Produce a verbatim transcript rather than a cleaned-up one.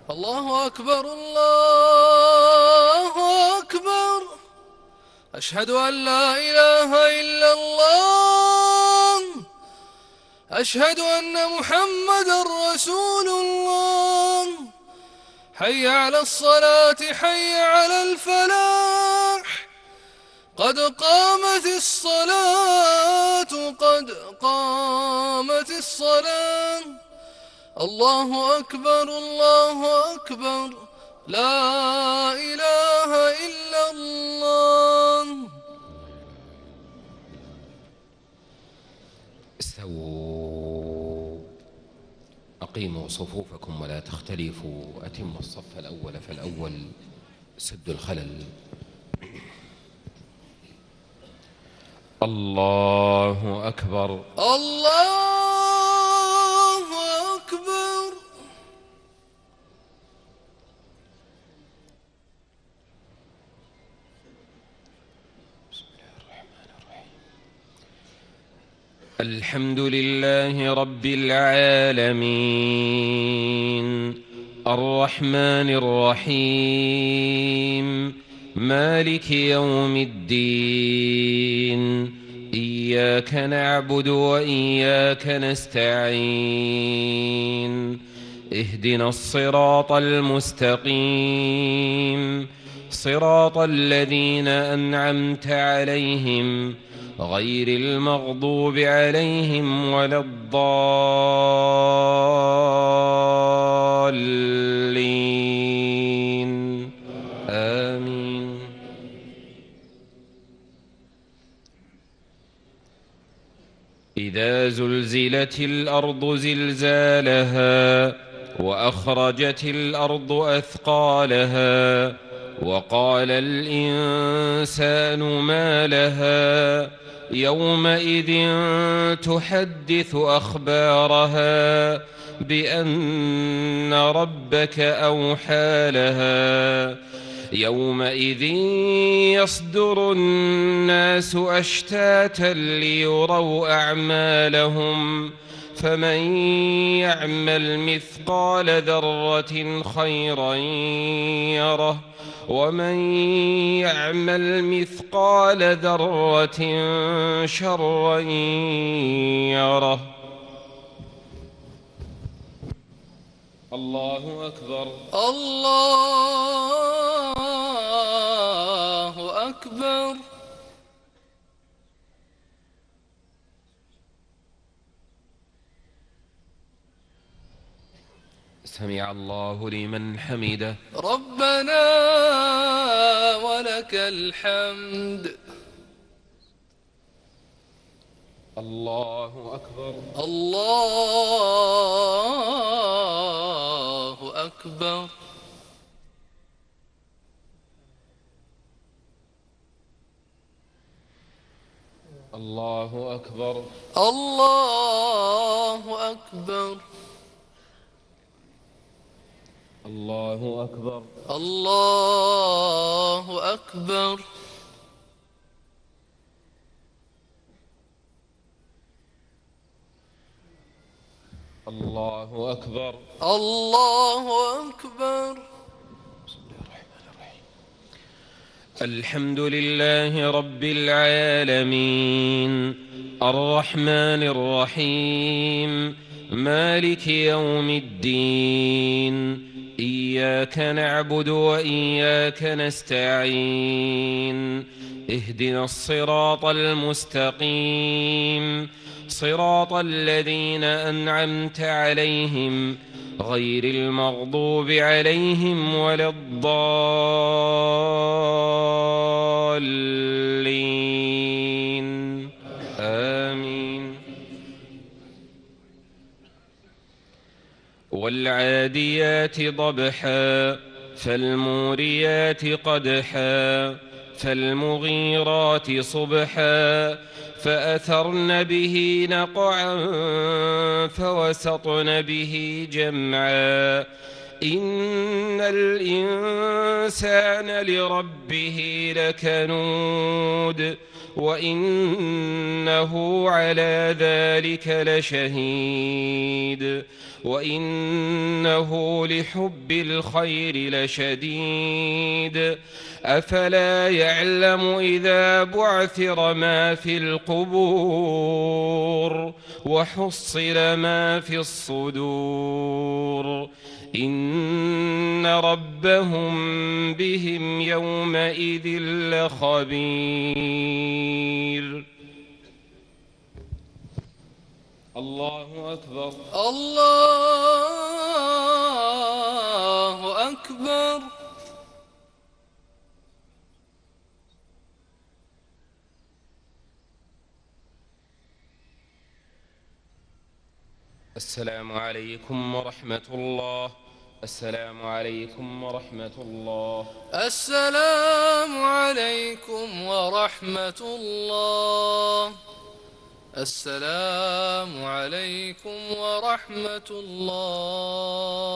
الله أكبر الله أكبر. أشهد أن لا إله إلا الله. أشهد أن محمدًا رسول الله. حي على الصلاة حي على الفلاح. قد قامت الصلاة قد قامت الصلاة. الله أكبر الله أكبر. لا إله إلا الله. استووا، أقيموا صفوفكم ولا تختلفوا، أتموا الصف الأول فالأول، سدوا الخلل. الله أكبر الله أكبر. بسم الله الرحمن الرحيم. الحمد لله رب العالمين، الرحمن الرحيم، مالك يوم الدين. إياك نعبد وإياك نستعين. اهدنا الصراط المستقيم، صراط الذين أنعمت عليهم غير المغضوب عليهم ولا الضالين. آمين. إذا زلزلت الأرض زلزالها وأخرجت الأرض أثقالها وقال الإنسان ما لها يومئذ تحدث أخبارها بأن ربك أوحى لها. يومئذ يصدر الناس أشتاتا ليروا أعمالهم، فمن يعمل مثقال ذرة خيرا يره، ومن يعمل مثقال ذرة شرا يره. الله أكبر الله أكبر. سمع الله لمن حمده. ربنا ولك الحمد. الله أكبر الله أكبر. الله أكبر الله أكبر. الله أكبر الله أكبر. الله أكبر. الله أكبر. بسم الله الرحمن الرحيم. الحمد لله رب العالمين، الرحمن الرحيم، مالك يوم الدين. إياك نعبد وإياك نستعين. اهدنا الصراط المستقيم، صراط الذين أنعمت عليهم غير المغضوب عليهم ولا الضالين. آمين. والعاديات ضبحا، فالموريات قدحا، فالمغيرات صبحا، فأثرن به نقعا، فوسطن به جمعا. إن الإنسان لربه لكنود، وإنه على ذلك لشهيد وإنه لحب الخير لشديد أفلا يعلم إذا بعثر ما في القبور وحصل ما في الصدور إن ربهم بهم يومئذ لخبير. الله أكبر. الله أكبر. السلام عليكم ورحمة الله. السلام عليكم ورحمة الله. السلام عليكم ورحمة الله. السلام عليكم ورحمة الله.